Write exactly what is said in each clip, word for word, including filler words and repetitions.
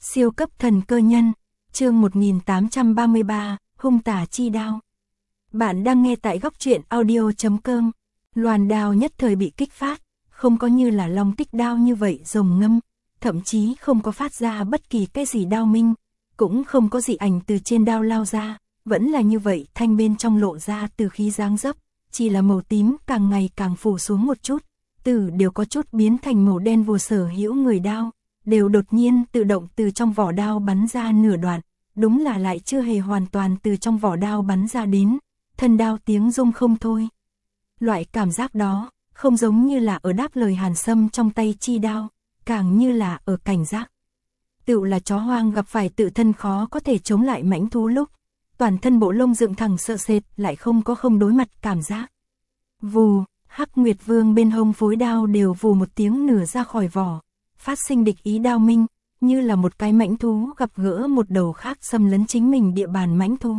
Siêu cấp thần cơ nhân, chương một nghìn tám trăm ba mươi ba, hung tả chi đao. Bạn đang nghe tại góc truyện audio chấm com. Loan đao nhất thời bị kích phát, không có như là long tích đao như vậy rồng ngâm, thậm chí không có phát ra bất kỳ cái gì đao minh, cũng không có dị ảnh từ trên đao lao ra, vẫn là như vậy thanh bên trong lộ ra từ khí dáng dấp, chỉ là màu tím càng ngày càng phủ xuống một chút, từ đều có chút biến thành màu đen vô sở hữu người đao, đều đột nhiên tự động từ trong vỏ đao bắn ra nửa đoạn, đúng là lại chưa hề hoàn toàn từ trong vỏ đao bắn ra đến, thân đao tiếng rung không thôi. Loại cảm giác đó, không giống như là ở đáp lời Hàn Sâm trong tay chi đao, càng như là ở cảnh giác. Tựu là chó hoang gặp phải tự thân khó có thể chống lại mãnh thú lúc, toàn thân bộ lông dựng thẳng sợ sệt lại không có không đối mặt cảm giác. Vù, Hắc Nguyệt Vương bên hông phối đao đều vù một tiếng nửa ra khỏi vỏ, phát sinh địch ý đao minh, như là một cái mãnh thú gặp gỡ một đầu khác xâm lấn chính mình địa bàn mãnh thú.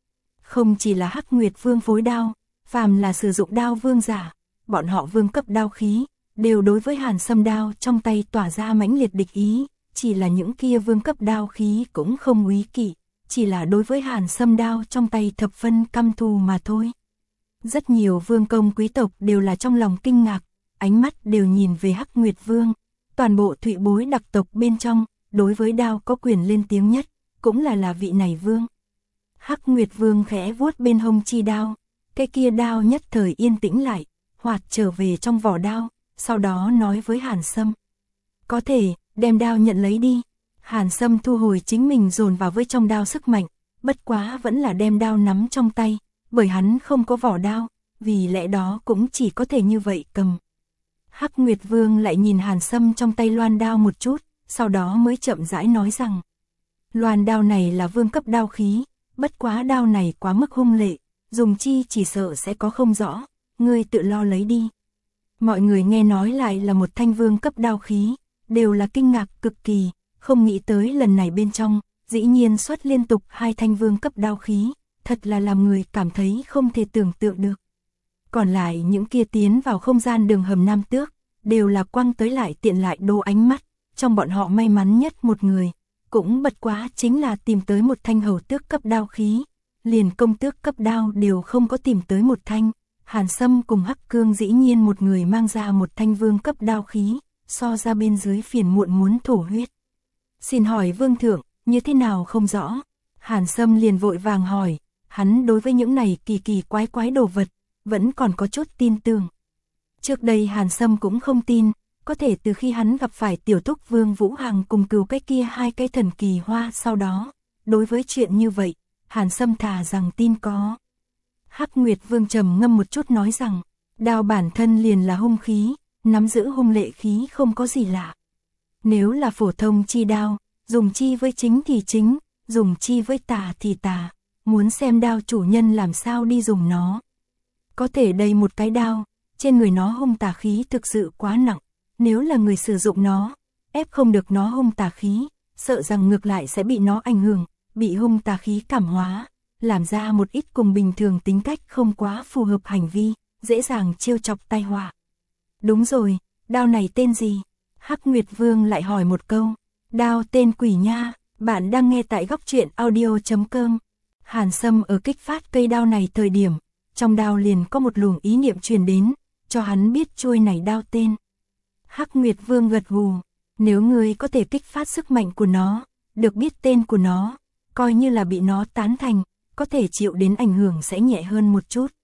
Không chỉ là Hắc Nguyệt Vương phối đao, phàm là sử dụng đao vương giả, bọn họ vương cấp đao khí, đều đối với Hàn Sâm đao trong tay tỏa ra mãnh liệt địch ý, chỉ là những kia vương cấp đao khí cũng không úy kỵ, chỉ là đối với Hàn Sâm đao trong tay thập phân căm thù mà thôi. Rất nhiều vương công quý tộc đều là trong lòng kinh ngạc, ánh mắt đều nhìn về Hắc Nguyệt Vương, toàn bộ Thụy bối đặc tộc bên trong, đối với đao có quyền lên tiếng nhất, cũng là là vị này vương. Hắc Nguyệt Vương khẽ vuốt bên hông chi đao, cái kia đao nhất thời yên tĩnh lại, hoạt trở về trong vỏ đao, sau đó nói với Hàn Sâm. Có thể, đem đao nhận lấy đi. Hàn Sâm thu hồi chính mình dồn vào với trong đao sức mạnh, bất quá vẫn là đem đao nắm trong tay, bởi hắn không có vỏ đao, vì lẽ đó cũng chỉ có thể như vậy cầm. Hắc Nguyệt Vương lại nhìn Hàn Sâm trong tay loan đao một chút, sau đó mới chậm rãi nói rằng. Loan đao này là vương cấp đao khí, bất quá đao này quá mức hung lệ, dùng chi chỉ sợ sẽ có không rõ, ngươi tự lo lấy đi. Mọi người nghe nói lại là một thanh vương cấp đao khí, đều là kinh ngạc cực kỳ, không nghĩ tới lần này bên trong, dĩ nhiên xuất liên tục hai thanh vương cấp đao khí, thật là làm người cảm thấy không thể tưởng tượng được. Còn lại những kia tiến vào không gian đường hầm Nam Tước, đều là quăng tới lại tiện lại đô ánh mắt, trong bọn họ may mắn nhất một người, cũng bất quá chính là tìm tới một thanh hầu tước cấp đao khí, liền công tước cấp đao đều không có tìm tới một thanh. Hàn Sâm cùng Hắc Cương dĩ nhiên một người mang ra một thanh vương cấp đao khí, so ra bên dưới phiền muộn muốn thổ huyết. Xin hỏi vương thượng, như thế nào không rõ? Hàn Sâm liền vội vàng hỏi, hắn đối với những này kỳ kỳ quái quái đồ vật, vẫn còn có chút tin tưởng. Trước đây Hàn Sâm cũng không tin, có thể từ khi hắn gặp phải tiểu thúc Vương Vũ Hằng cùng cứu cái kia hai cái thần kỳ hoa sau đó, đối với chuyện như vậy, Hàn Sâm thà rằng tin có. Hắc Nguyệt Vương trầm ngâm một chút nói rằng, đao bản thân liền là hung khí, nắm giữ hung lệ khí không có gì lạ. Nếu là phổ thông chi đao, dùng chi với chính thì chính, dùng chi với tà thì tà, muốn xem đao chủ nhân làm sao đi dùng nó. Có thể đây một cái đao, trên người nó hung tà khí thực sự quá nặng, nếu là người sử dụng nó, ép không được nó hung tà khí, sợ rằng ngược lại sẽ bị nó ảnh hưởng, bị hung tà khí cảm hóa, làm ra một ít cùng bình thường tính cách không quá phù hợp hành vi, dễ dàng trêu chọc tai họa. Đúng rồi, đao này tên gì? Hắc Nguyệt Vương lại hỏi một câu. Đao tên Quỷ Nha, bạn đang nghe tại góc truyện audio chấm com. Hàn Sâm ở kích phát cây đao này thời điểm, trong đao liền có một luồng ý niệm truyền đến, cho hắn biết chuôi này đao tên. Hắc Nguyệt Vương gật gù, nếu ngươi có thể kích phát sức mạnh của nó, được biết tên của nó, coi như là bị nó tán thành, có thể chịu đến ảnh hưởng sẽ nhẹ hơn một chút.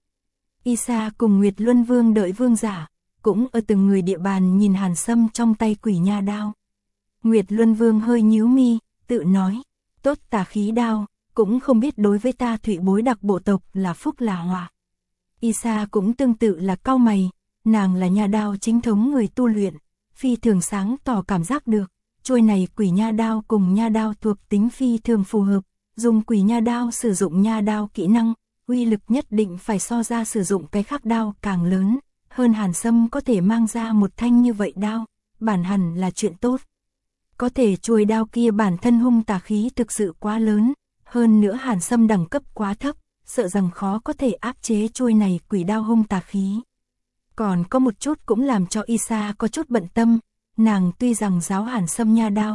Isa cùng Nguyệt Luân Vương đợi vương giả, cũng ở từng người địa bàn nhìn Hàn Sâm trong tay Quỷ Nha đao. Nguyệt Luân Vương hơi nhíu mi, tự nói, tốt tà khí đao, cũng không biết đối với ta Thụy bối đặc bộ tộc là phúc là họa. Isa cũng tương tự là cau mày, nàng là nha đao chính thống người tu luyện, phi thường sáng tỏ cảm giác được, trôi này Quỷ Nha đao cùng nha đao thuộc tính phi thường phù hợp, dùng Quỷ Nha đao sử dụng nha đao kỹ năng, uy lực nhất định phải so ra sử dụng cái khác đao càng lớn, hơn Hàn Sâm có thể mang ra một thanh như vậy đao, bản hẳn là chuyện tốt. Có thể chuôi đao kia bản thân hung tà khí thực sự quá lớn, hơn nữa Hàn Sâm đẳng cấp quá thấp, sợ rằng khó có thể áp chế chuôi này quỷ đao hung tà khí. Còn có một chút cũng làm cho Isa có chút bận tâm, nàng tuy rằng giáo Hàn Sâm nha đao,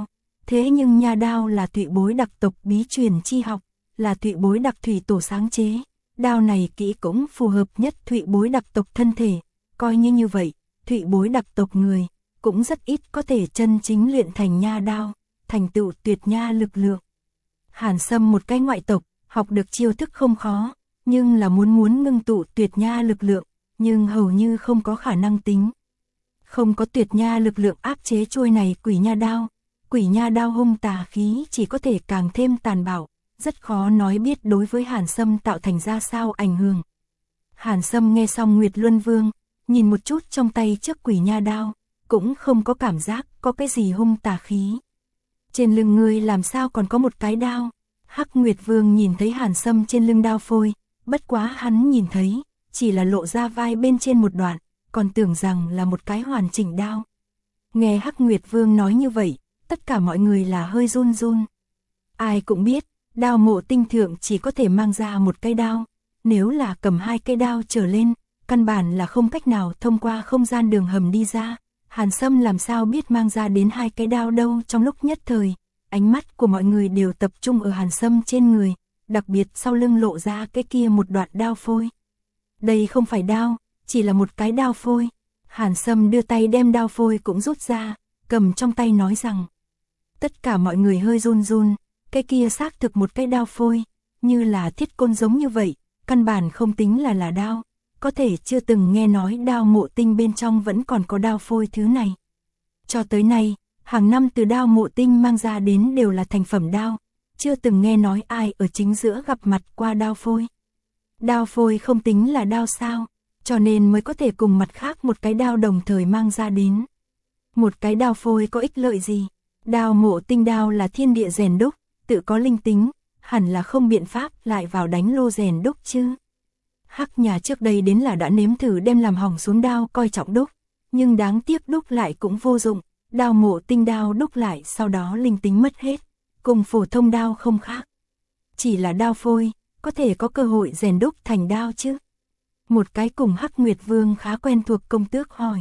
Thế nhưng nha đao là Thụy Bối đặc tộc bí truyền chi học, là Thụy Bối đặc thủy tổ sáng chế, đao này kỹ cũng phù hợp nhất Thụy Bối đặc tộc thân thể, coi như như vậy, Thụy Bối đặc tộc người cũng rất ít có thể chân chính luyện thành nha đao, thành tựu tuyệt nha lực lượng. Hàn Sâm một cái ngoại tộc, học được chiêu thức không khó, nhưng là muốn muốn ngưng tụ tuyệt nha lực lượng, nhưng hầu như không có khả năng tính. Không có tuyệt nha lực lượng áp chế chuôi này quỷ nha đao, quỷ nha đao hung tà khí chỉ có thể càng thêm tàn bạo, rất khó nói biết đối với Hàn Sâm tạo thành ra sao ảnh hưởng. Hàn Sâm nghe xong Nguyệt Luân Vương, nhìn một chút trong tay trước quỷ nha đao, cũng không có cảm giác có cái gì hung tà khí. Trên lưng ngươi làm sao còn có một cái đao? Hắc Nguyệt Vương nhìn thấy Hàn Sâm trên lưng đao phôi, bất quá hắn nhìn thấy, chỉ là lộ ra vai bên trên một đoạn, còn tưởng rằng là một cái hoàn chỉnh đao. Nghe Hắc Nguyệt Vương nói như vậy, tất cả mọi người là hơi run run. Ai cũng biết, đao mộ tinh thượng chỉ có thể mang ra một cây đao, nếu là cầm hai cây đao trở lên, căn bản là không cách nào thông qua không gian đường hầm đi ra. Hàn Sâm làm sao biết mang ra đến hai cái đao đâu. Trong lúc nhất thời, ánh mắt của mọi người đều tập trung ở Hàn Sâm trên người, đặc biệt sau lưng lộ ra cái kia một đoạn đao phôi. Đây không phải đao, chỉ là một cái đao phôi. Hàn Sâm đưa tay đem đao phôi cũng rút ra, cầm trong tay nói rằng. Tất cả mọi người hơi run run, cái kia xác thực một cái đao phôi, như là thiết côn giống như vậy, căn bản không tính là là đao. Có thể chưa từng nghe nói đao mộ tinh bên trong vẫn còn có đao phôi thứ này. Cho tới nay, hàng năm từ đao mộ tinh mang ra đến đều là thành phẩm đao, chưa từng nghe nói ai ở chính giữa gặp mặt qua đao phôi. Đao phôi không tính là đao sao, cho nên mới có thể cùng mặt khác một cái đao đồng thời mang ra đến. Một cái đao phôi có ích lợi gì? Đao mộ tinh đao là thiên địa rèn đúc, tự có linh tính, hẳn là không biện pháp lại vào đánh lô rèn đúc chứ. Hắc nhà trước đây đến là đã nếm thử đem làm hỏng xuống đao coi trọng đúc, nhưng đáng tiếc đúc lại cũng vô dụng, đao mộ tinh đao đúc lại sau đó linh tính mất hết, cùng phổ thông đao không khác. Chỉ là đao phôi, có thể có cơ hội rèn đúc thành đao chứ? Một cái cùng Hắc Nguyệt Vương khá quen thuộc công tước hỏi.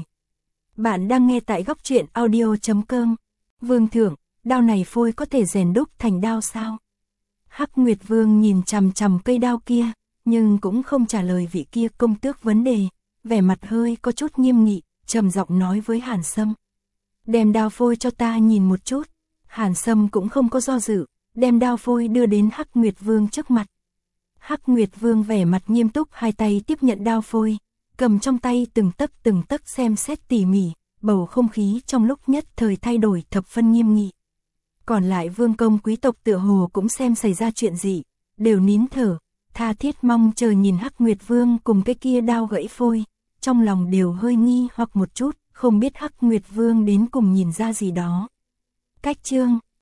Bạn đang nghe tại góc truyện audio chấm com. Vương thượng, đao này phôi có thể rèn đúc thành đao sao? Hắc Nguyệt Vương nhìn chằm chằm cây đao kia, nhưng cũng không trả lời vị kia công tước vấn đề, vẻ mặt hơi có chút nghiêm nghị, trầm giọng nói với Hàn Sâm. Đem đao phôi cho ta nhìn một chút. Hàn Sâm cũng không có do dự, đem đao phôi đưa đến Hắc Nguyệt Vương trước mặt. Hắc Nguyệt Vương vẻ mặt nghiêm túc hai tay tiếp nhận đao phôi, cầm trong tay từng tấc từng tấc xem xét tỉ mỉ, bầu không khí trong lúc nhất thời thay đổi thập phân nghiêm nghị. Còn lại vương công quý tộc tựa hồ cũng xem xảy ra chuyện gì, đều nín thở, tha thiết mong chờ nhìn Hắc Nguyệt Vương cùng cái kia đao gãy phôi, trong lòng đều hơi nghi hoặc một chút, không biết Hắc Nguyệt Vương đến cùng nhìn ra gì đó. Cách chương